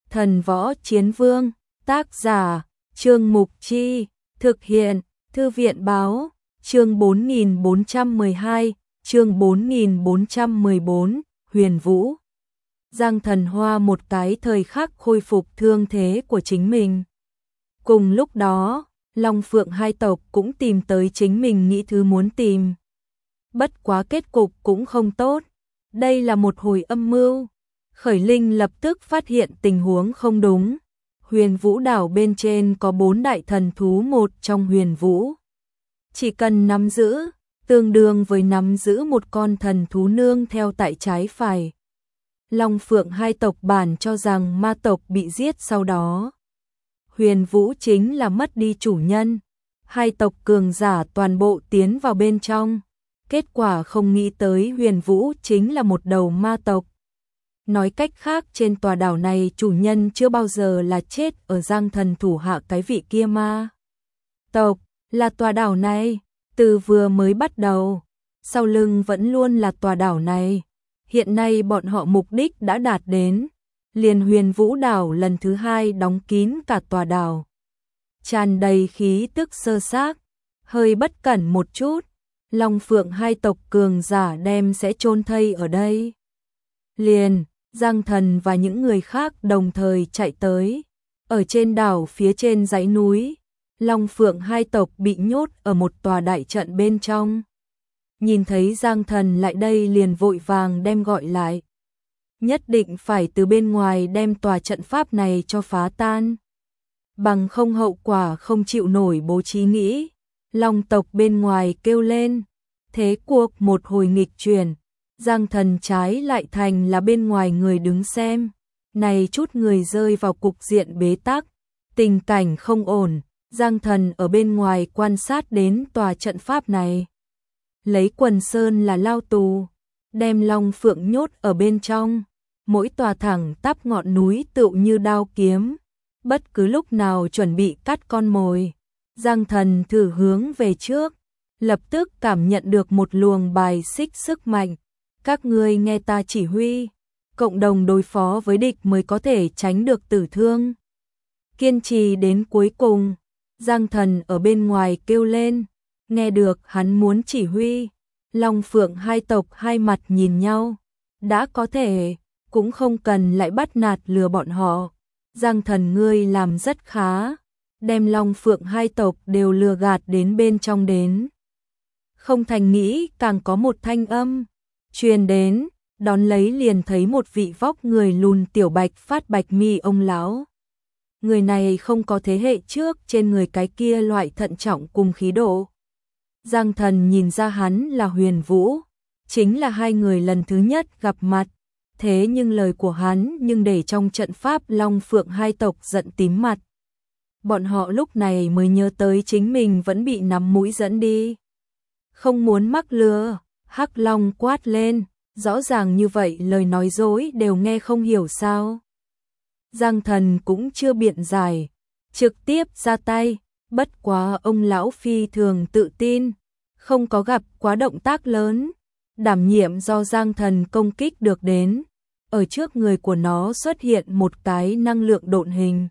Thần võ chiến vương, tác giả, Trương Mục Chi, thực hiện, Thư viện báo, chương 4412, chương 4414, Huyền Vũ. Giang Thần Hoa một cái thời khắc khôi phục thương thế của chính mình. Cùng lúc đó, Long Phượng hai tộc cũng tìm tới chính mình nghĩ thứ muốn tìm. Bất quá kết cục cũng không tốt. Đây là một hồi âm mưu. Khởi Linh lập tức phát hiện tình huống không đúng. Huyền Vũ đảo bên trên có 4 đại thần thú, một trong Huyền Vũ. Chỉ cần nắm giữ, tương đương với nắm giữ một con thần thú nương theo tại trái phải. Long Phượng hai tộc bản cho rằng ma tộc bị giết sau đó. Huyền Vũ chính là mất đi chủ nhân. Hai tộc cường giả toàn bộ tiến vào bên trong. Kết quả không nghĩ tới Huyền Vũ chính là một đầu ma tộc. Nói cách khác, trên tòa đảo này chủ nhân chưa bao giờ là chết ở Giang Thần thủ hạ cái vị kia ma tộc, là tòa đảo này, từ vừa mới bắt đầu, sau lưng vẫn luôn là tòa đảo này. Hiện nay bọn họ mục đích đã đạt đến, liền Huyền Vũ đảo lần thứ 2 đóng kín cả tòa đảo. Tràn đầy khí tức sơ xác, hơi bất cẩn một chút, Long Phượng hai tộc cường giả đem sẽ chôn thây ở đây. Liền, Giang Thần và những người khác đồng thời chạy tới. Ở trên đảo phía trên dãy núi, Long Phượng hai tộc bị nhốt ở một tòa đại trận bên trong. Nhìn thấy Giang Thần lại đây liền vội vàng đem gọi lại. Nhất định phải từ bên ngoài đem tòa trận pháp này cho phá tan. Bằng không hậu quả không chịu nổi bố trí nghĩ. Long tộc bên ngoài kêu lên. Thế cuộc một hồi nghịch chuyển. Giang Thần trái lại thành là bên ngoài người đứng xem. Này chút người rơi vào cục diện bế tắc. Tình cảnh không ổn. Giang Thần ở bên ngoài quan sát đến tòa trận pháp này. Lấy Quần Sơn là lao tù. Đem Long Phượng nhốt ở bên trong. Mỗi tòa thẳng tắp ngọn núi tựu như đao kiếm. Bất cứ lúc nào chuẩn bị cắt con mồi. Giang Thần thử hướng về trước. Lập tức cảm nhận được một luồng bài xích sức mạnh. Các ngươi nghe ta chỉ huy. Cộng đồng đối phó với địch mới có thể tránh được tử thương. Kiên trì đến cuối cùng. Giang Thần ở bên ngoài kêu lên. Nghe được hắn muốn chỉ huy. Long Phượng hai tộc hai mặt nhìn nhau. Đã có thể, cũng không cần lại bắt nạt lừa bọn họ. Giang Thần ngươi làm rất khá. Đem Long Phượng hai tộc đều lừa gạt đến bên trong đến. Không thành nghĩ càng có một thanh âm truyền đến, đón lấy liền thấy một vị vóc người lùn tiểu bạch phát bạch mi ông lão. Người này không có thế hệ trước trên người cái kia loại thận trọng cùng khí độ. Giang Thần nhìn ra hắn là Huyền Vũ, chính là hai người lần thứ nhất gặp mặt. Thế nhưng lời của hắn nhưng để trong trận pháp Long Phượng hai tộc giận tím mặt. Bọn họ lúc này mới nhớ tới chính mình vẫn bị nắm mũi dẫn đi. Không muốn mắc lừa, Hắc Long quát lên, rõ ràng như vậy lời nói dối đều nghe không hiểu sao. Giang Thần cũng chưa biện giải, trực tiếp ra tay, bất quá ông lão phi thường tự tin, không có gặp quá động tác lớn, đảm nhiệm do Giang Thần công kích được đến. Ở trước người của nó xuất hiện một cái năng lượng độn hình,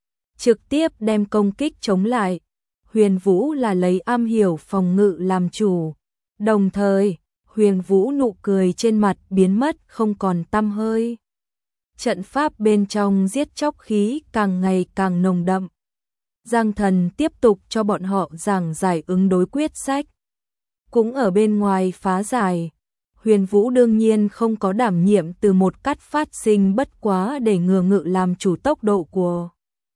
trực tiếp đem công kích chống lại. Huyền Vũ là lấy am hiểu phòng ngự làm chủ, đồng thời Huyền Vũ nụ cười trên mặt biến mất không còn tăm hơi. Trận pháp bên trong giết chóc khí càng ngày càng nồng đậm. Giang Thần tiếp tục cho bọn họ giảng giải ứng đối quyết sách. Cũng ở bên ngoài phá giải. Huyền Vũ đương nhiên không có đảm nhiệm từ một cắt phát sinh, bất quá để ngừa ngự làm chủ tốc độ của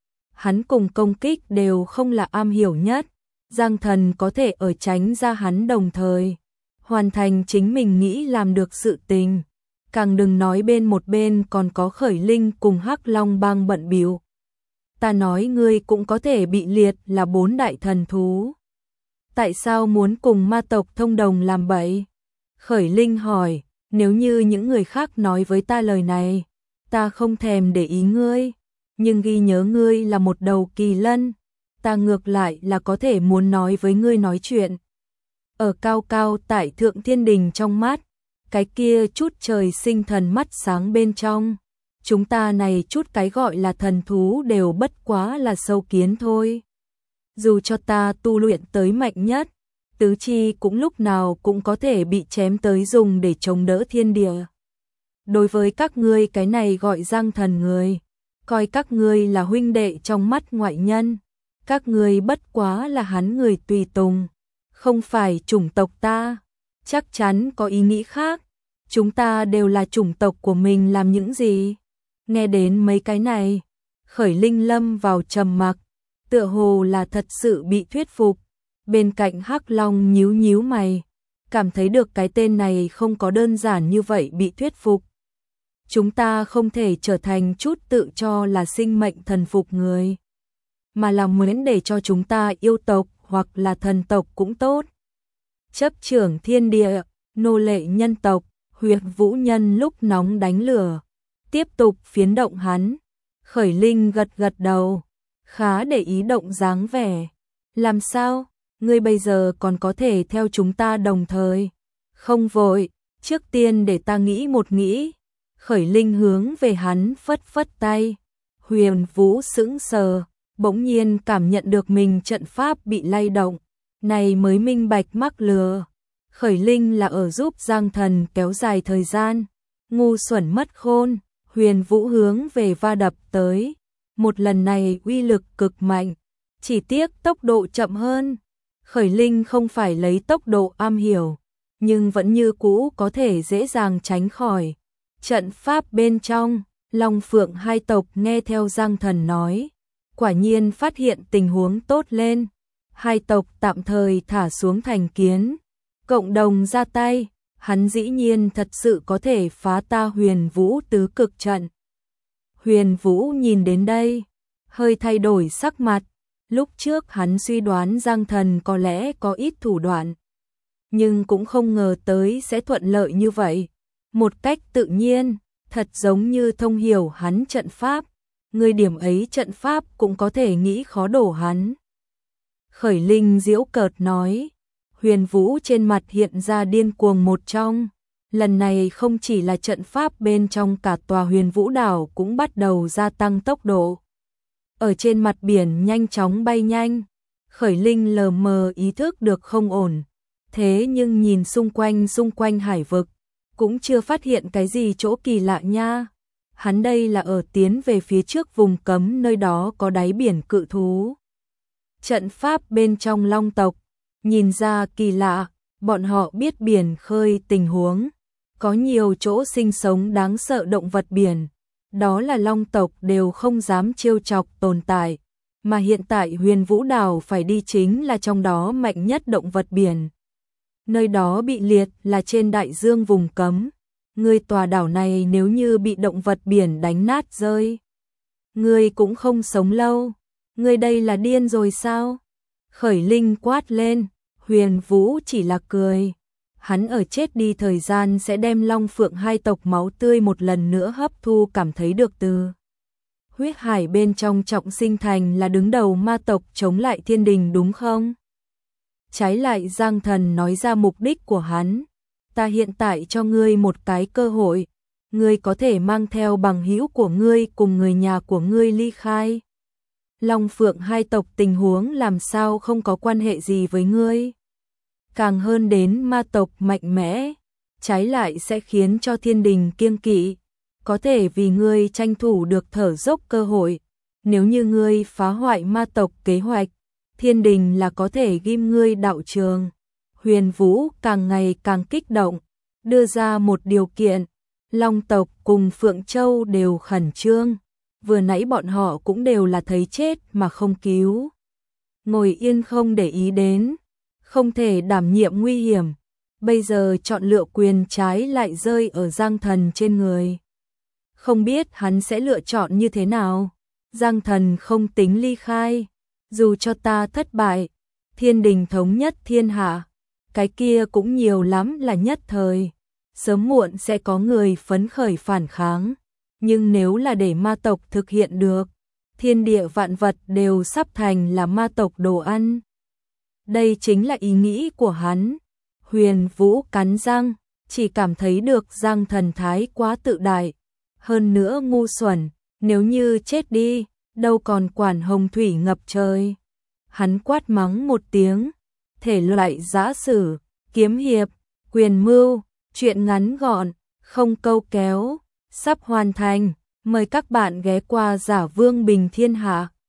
hắn cùng công kích đều không là am hiểu nhất. Giang Thần có thể ở tránh ra hắn đồng thời hoàn thành chính mình nghĩ làm được sự tình. Càng đừng nói bên một bên còn có Khởi Linh cùng Hắc Long bang bận bịu. Ta nói ngươi cũng có thể bị liệt là 4 đại thần thú. Tại sao muốn cùng ma tộc thông đồng làm bậy? Khởi Linh hỏi, nếu như những người khác nói với ta lời này, ta không thèm để ý ngươi, nhưng ghi nhớ ngươi là một đầu kỳ lân, ta ngược lại là có thể muốn nói với ngươi nói chuyện. Ở cao cao tại Thượng Thiên Đình trong mắt, cái kia chút trời sinh thần mắt sáng bên trong, chúng ta này chút cái gọi là thần thú đều bất quá là sâu kiến thôi. Dù cho ta tu luyện tới mạnh nhất, tứ chi cũng lúc nào cũng có thể bị chém tới dùng để chống đỡ thiên địa. Đối với các ngươi cái này gọi Giang Thần người, coi các ngươi là huynh đệ trong mắt ngoại nhân, các ngươi bất quá là hắn người tùy tùng, không phải chủng tộc ta, chắc chắn có ý nghĩ khác, chúng ta đều là chủng tộc của mình làm những gì? Nghe đến mấy cái này, Khởi Linh lâm vào trầm mặc, tựa hồ là thật sự bị thuyết phục. Bên cạnh Hắc Long nhíu nhíu mày, cảm thấy được cái tên này không có đơn giản như vậy bị thuyết phục. Chúng ta không thể trở thành chút tự cho là sinh mệnh thần phục người, mà là muốn để cho chúng ta yêu tộc hoặc là thần tộc cũng tốt. Chấp trưởng thiên địa, nô lệ nhân tộc, Huyệt Vũ Nhân lúc nóng đánh lửa, tiếp tục phiến động hắn. Khởi Linh gật gật đầu, khá để ý động dáng vẻ. Làm sao? Ngươi bây giờ còn có thể theo chúng ta đồng thời? Không vội, trước tiên để ta nghĩ một nghĩ. Khởi Linh hướng về hắn phất phất tay. Huyền Vũ sững sờ, bỗng nhiên cảm nhận được mình trận pháp bị lay động, này mới minh bạch mắc lừa. Khởi Linh là ở giúp Giang Thần kéo dài thời gian, ngu xuẩn mất khôn. Huyền Vũ hướng về va đập tới, một lần này uy lực cực mạnh, chỉ tiếc tốc độ chậm hơn. Khởi Linh không phải lấy tốc độ am hiểu, nhưng vẫn như cũ có thể dễ dàng tránh khỏi. Trận pháp bên trong, Long Phượng hai tộc nghe theo Giang Thần nói, quả nhiên phát hiện tình huống tốt lên. Hai tộc tạm thời thả xuống thành kiến, cộng đồng ra tay, hắn dĩ nhiên thật sự có thể phá ta Huyền Vũ tứ cực trận. Huyền Vũ nhìn đến đây, hơi thay đổi sắc mặt. Lúc trước hắn suy đoán Giang Thần có lẽ có ít thủ đoạn, nhưng cũng không ngờ tới sẽ thuận lợi như vậy. Một cách tự nhiên, thật giống như thông hiểu hắn trận pháp, người điểm ấy trận pháp cũng có thể nghĩ khó đổ hắn. Khởi Linh giễu cợt nói, Huyền Vũ trên mặt hiện ra điên cuồng một trong. Lần này không chỉ là trận pháp bên trong, cả tòa Huyền Vũ đảo cũng bắt đầu gia tăng tốc độ. Ở trên mặt biển nhanh chóng bay nhanh, Khởi Linh lờ mờ ý thức được không ổn. Thế nhưng nhìn xung quanh hải vực, cũng chưa phát hiện cái gì chỗ kỳ lạ nha. Hắn đây là ở tiến về phía trước vùng cấm, nơi đó có đáy biển cự thú. Trận pháp bên trong Long tộc, nhìn ra kỳ lạ, bọn họ biết biển khơi tình huống. Có nhiều chỗ sinh sống đáng sợ động vật biển, đó là Long tộc đều không dám trêu chọc tồn tại. Mà hiện tại Huyền Vũ đảo phải đi chính là trong đó mạnh nhất động vật biển. Nơi đó bị liệt là trên đại dương vùng cấm. Ngươi tòa đảo này nếu như bị động vật biển đánh nát rơi, ngươi cũng không sống lâu. Ngươi đây là điên rồi sao? Khởi Linh quát lên. Huyền Vũ chỉ là cười. Hắn ở chết đi thời gian sẽ đem Long Phượng hai tộc máu tươi một lần nữa hấp thu, cảm thấy được từ huyết hải bên trong trọng sinh thành là đứng đầu ma tộc chống lại thiên đình đúng không? Trái lại Giang Thần nói ra mục đích của hắn. Ta hiện tại cho ngươi một cái cơ hội, ngươi có thể mang theo bằng hữu của ngươi cùng người nhà của ngươi ly khai. Long Phượng hai tộc tình huống làm sao không có quan hệ gì với ngươi? Càng hơn đến ma tộc mạnh mẽ, trái lại sẽ khiến cho thiên đình kiêng kỵ, có thể vì ngươi tranh thủ được thở dốc cơ hội. Nếu như ngươi phá hoại ma tộc kế hoạch, thiên đình là có thể ghim ngươi đạo trường. Huyền Vũ càng ngày càng kích động, đưa ra một điều kiện. Long tộc cùng Phượng Châu đều khẩn trương, vừa nãy bọn họ cũng đều là thấy chết mà không cứu, ngồi yên không để ý đến, không thể đảm nhiệm nguy hiểm. Bây giờ chọn lựa quyền trái lại rơi ở Giang Thần trên người. Không biết hắn sẽ lựa chọn như thế nào. Giang Thần không tính ly khai, dù cho ta thất bại, thiên đình thống nhất thiên hạ, cái kia cũng nhiều lắm là nhất thời, sớm muộn sẽ có người phấn khởi phản kháng. Nhưng nếu là để ma tộc thực hiện được, thiên địa vạn vật đều sắp thành là ma tộc đồ ăn. Đây chính là ý nghĩ của hắn. Huyền Vũ cắn răng, chỉ cảm thấy được Giang Thần thái quá tự đại. hơn nữa ngu xuẩn, nếu như chết đi, đâu còn quản hồng thủy ngập trời. Hắn quát mắng một tiếng, thể loại giã sử, kiếm hiệp, quyền mưu, truyện ngắn gọn, không câu kéo, sắp hoàn thành, mời các bạn ghé qua Giả Vương Bình Thiên Hạ.